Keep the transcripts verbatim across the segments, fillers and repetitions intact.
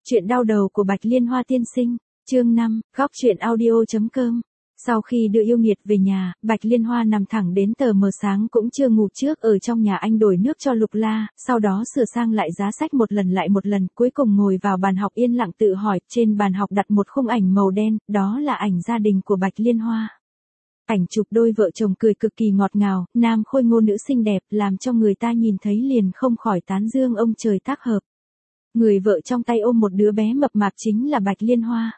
Chuyện đau đầu của Bạch Liên Hoa tiên sinh, chương năm, góc truyện audio.com. Sau khi đưa yêu nghiệt về nhà, Bạch Liên Hoa nằm thẳng đến tờ mờ sáng cũng chưa ngủ trước ở trong nhà anh đổi nước cho Lục La, sau đó sửa sang lại giá sách một lần lại một lần, cuối cùng ngồi vào bàn học yên lặng tự hỏi, trên bàn học đặt một khung ảnh màu đen, đó là ảnh gia đình của Bạch Liên Hoa. Ảnh chụp đôi vợ chồng cười cực kỳ ngọt ngào, nam khôi ngô nữ xinh đẹp, làm cho người ta nhìn thấy liền không khỏi tán dương ông trời tác hợp. Người vợ trong tay ôm một đứa bé mập mạp chính là Bạch Liên Hoa.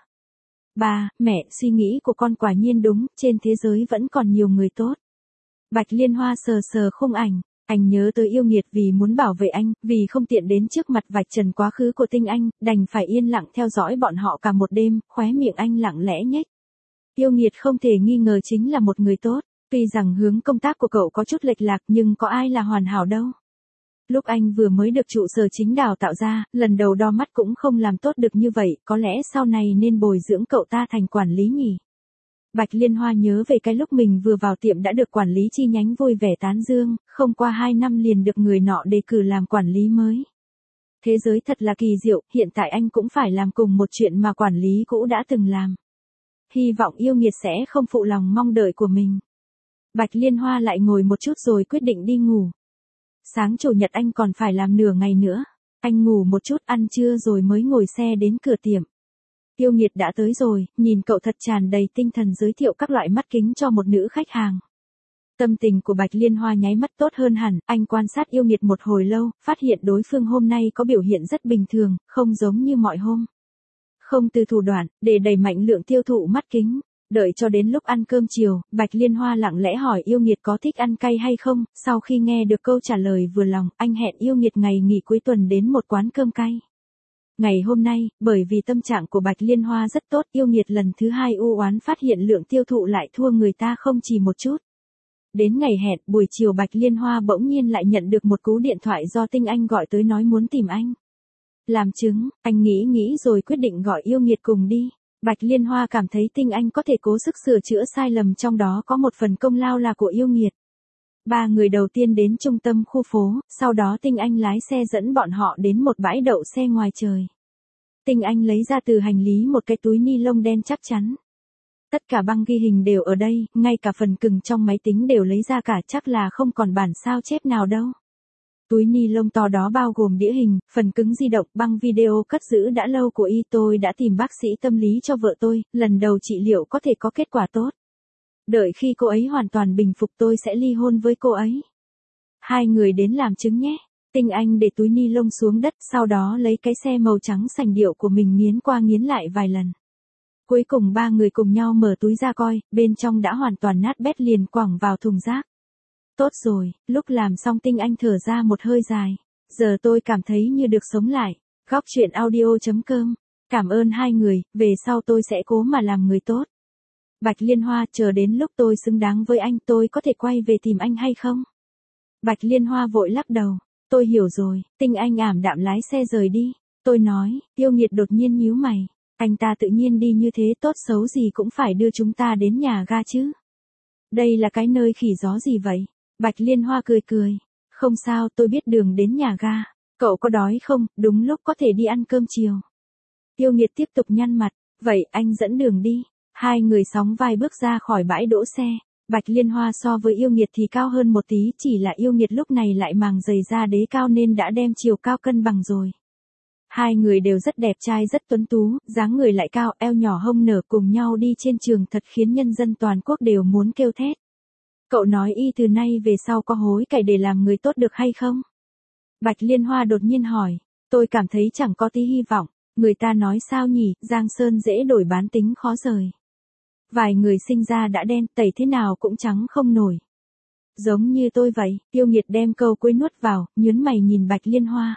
Ba, mẹ, suy nghĩ của con quả nhiên đúng, trên thế giới vẫn còn nhiều người tốt. Bạch Liên Hoa sờ sờ khung ảnh, anh nhớ tới yêu nghiệt vì muốn bảo vệ anh, vì không tiện đến trước mặt vạch trần quá khứ của Tinh Anh, đành phải yên lặng theo dõi bọn họ cả một đêm, khóe miệng anh lặng lẽ nhếch. Yêu nghiệt không thể nghi ngờ chính là một người tốt, tuy rằng hướng công tác của cậu có chút lệch lạc nhưng có ai là hoàn hảo đâu. Lúc anh vừa mới được trụ sở chính đào tạo ra, lần đầu đo mắt cũng không làm tốt được như vậy, có lẽ sau này nên bồi dưỡng cậu ta thành quản lý nhỉ. Bạch Liên Hoa nhớ về cái lúc mình vừa vào tiệm đã được quản lý chi nhánh vui vẻ tán dương, không qua hai năm liền được người nọ đề cử làm quản lý mới. Thế giới thật là kỳ diệu, hiện tại anh cũng phải làm cùng một chuyện mà quản lý cũ đã từng làm. Hy vọng yêu nghiệt sẽ không phụ lòng mong đợi của mình. Bạch Liên Hoa lại ngồi một chút rồi quyết định đi ngủ. Sáng chủ nhật anh còn phải làm nửa ngày nữa. Anh ngủ một chút ăn trưa rồi mới ngồi xe đến cửa tiệm. Yêu nghiệt đã tới rồi, nhìn cậu thật tràn đầy tinh thần giới thiệu các loại mắt kính cho một nữ khách hàng. Tâm tình của Bạch Liên Hoa nháy mắt tốt hơn hẳn, anh quan sát yêu nghiệt một hồi lâu, phát hiện đối phương hôm nay có biểu hiện rất bình thường, không giống như mọi hôm. Không từ thủ đoạn, để đẩy mạnh lượng tiêu thụ mắt kính. Đợi cho đến lúc ăn cơm chiều, Bạch Liên Hoa lặng lẽ hỏi yêu nghiệt có thích ăn cay hay không, sau khi nghe được câu trả lời vừa lòng, anh hẹn yêu nghiệt ngày nghỉ cuối tuần đến một quán cơm cay. Ngày hôm nay, bởi vì tâm trạng của Bạch Liên Hoa rất tốt, yêu nghiệt lần thứ hai u oán phát hiện lượng tiêu thụ lại thua người ta không chỉ một chút. Đến ngày hẹn, buổi chiều Bạch Liên Hoa bỗng nhiên lại nhận được một cú điện thoại do Tinh Anh gọi tới nói muốn tìm anh. Làm chứng, anh nghĩ nghĩ rồi quyết định gọi yêu nghiệt cùng đi. Bạch Liên Hoa cảm thấy Tinh Anh có thể cố sức sửa chữa sai lầm trong đó có một phần công lao là của yêu nghiệt. Ba người đầu tiên đến trung tâm khu phố, sau đó Tinh Anh lái xe dẫn bọn họ đến một bãi đậu xe ngoài trời. Tinh Anh lấy ra từ hành lý một cái túi ni lông đen chắc chắn. Tất cả băng ghi hình đều ở đây, ngay cả phần cứng trong máy tính đều lấy ra cả, chắc là không còn bản sao chép nào đâu. Túi ni lông to đó bao gồm đĩa hình, phần cứng di động, băng video cất giữ đã lâu của y. Tôi đã tìm bác sĩ tâm lý cho vợ tôi, lần đầu trị liệu có thể có kết quả tốt. Đợi khi cô ấy hoàn toàn bình phục tôi sẽ ly hôn với cô ấy. Hai người đến làm chứng nhé. Tinh Anh để túi ni lông xuống đất, sau đó lấy cái xe màu trắng sành điệu của mình nghiến qua nghiến lại vài lần. Cuối cùng ba người cùng nhau mở túi ra coi, bên trong đã hoàn toàn nát bét liền quẳng vào thùng rác. Tốt rồi, lúc làm xong Tinh Anh thở ra một hơi dài. Giờ tôi cảm thấy như được sống lại. Góc truyện audio.com. Cảm ơn hai người, về sau tôi sẽ cố mà làm người tốt. Bạch Liên Hoa, chờ đến lúc tôi xứng đáng với anh tôi có thể quay về tìm anh hay không? Bạch Liên Hoa vội lắc đầu. Tôi hiểu rồi, Tinh Anh ảm đạm lái xe rời đi. Tôi nói, yêu nghiệt đột nhiên nhíu mày. Anh ta tự nhiên đi như thế tốt xấu gì cũng phải đưa chúng ta đến nhà ga chứ. Đây là cái nơi khỉ gió gì vậy? Bạch Liên Hoa cười cười. Không sao, tôi biết đường đến nhà ga. Cậu có đói không, đúng lúc có thể đi ăn cơm chiều. Yêu nghiệt tiếp tục nhăn mặt. Vậy anh dẫn đường đi. Hai người sóng vai bước ra khỏi bãi đỗ xe. Bạch Liên Hoa so với yêu nghiệt thì cao hơn một tí, chỉ là yêu nghiệt lúc này lại màng giày da đế cao nên đã đem chiều cao cân bằng rồi. Hai người đều rất đẹp trai rất tuấn tú, dáng người lại cao, eo nhỏ hông nở, cùng nhau đi trên trường thật khiến nhân dân toàn quốc đều muốn kêu thét. Cậu nói y từ nay về sau có hối cải để làm người tốt được hay không? Bạch Liên Hoa đột nhiên hỏi. Tôi cảm thấy chẳng có tí hy vọng. Người ta nói sao nhỉ, Giang Sơn dễ đổi bán tính khó rời. Vài người sinh ra đã đen, tẩy thế nào cũng trắng không nổi. Giống như tôi vậy, yêu nghiệt đem câu cuối nuốt vào, nhớn mày nhìn Bạch Liên Hoa.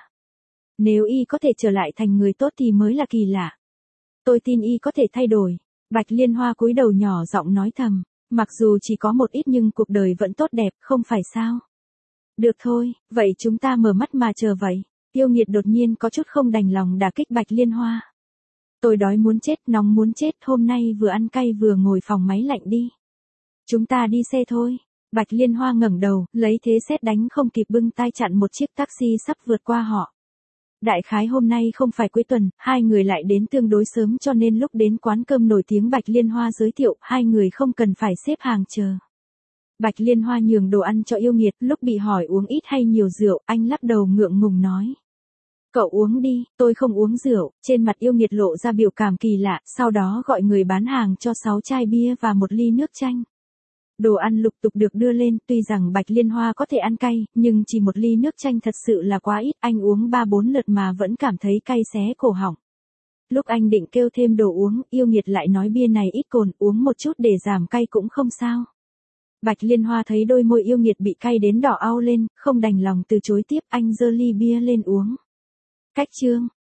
Nếu y có thể trở lại thành người tốt thì mới là kỳ lạ. Tôi tin y có thể thay đổi. Bạch Liên Hoa cúi đầu nhỏ giọng nói thầm. Mặc dù chỉ có một ít nhưng cuộc đời vẫn tốt đẹp, không phải sao? Được thôi, vậy chúng ta mở mắt mà chờ vậy. Yêu nghiệt đột nhiên có chút không đành lòng đả kích Bạch Liên Hoa. Tôi đói muốn chết, nóng muốn chết, hôm nay vừa ăn cay vừa ngồi phòng máy lạnh đi. Chúng ta đi xe thôi. Bạch Liên Hoa ngẩng đầu, lấy thế sét đánh không kịp bưng tay chặn một chiếc taxi sắp vượt qua họ. Đại khái hôm nay không phải cuối tuần, hai người lại đến tương đối sớm cho nên lúc đến quán cơm nổi tiếng Bạch Liên Hoa giới thiệu, hai người không cần phải xếp hàng chờ. Bạch Liên Hoa nhường đồ ăn cho Yêu Nghiệt, lúc bị hỏi uống ít hay nhiều rượu, anh lắc đầu ngượng ngùng nói. Cậu uống đi, tôi không uống rượu, trên mặt Yêu Nghiệt lộ ra biểu cảm kỳ lạ, sau đó gọi người bán hàng cho sáu chai bia và một ly nước chanh. Đồ ăn lục tục được đưa lên, tuy rằng Bạch Liên Hoa có thể ăn cay, nhưng chỉ một ly nước chanh thật sự là quá ít, anh uống ba bốn lượt mà vẫn cảm thấy cay xé cổ họng. Lúc anh định kêu thêm đồ uống, Yêu Nghiệt lại nói bia này ít cồn, uống một chút để giảm cay cũng không sao. Bạch Liên Hoa thấy đôi môi Yêu Nghiệt bị cay đến đỏ au lên, không đành lòng từ chối tiếp, anh giơ ly bia lên uống. Cách chương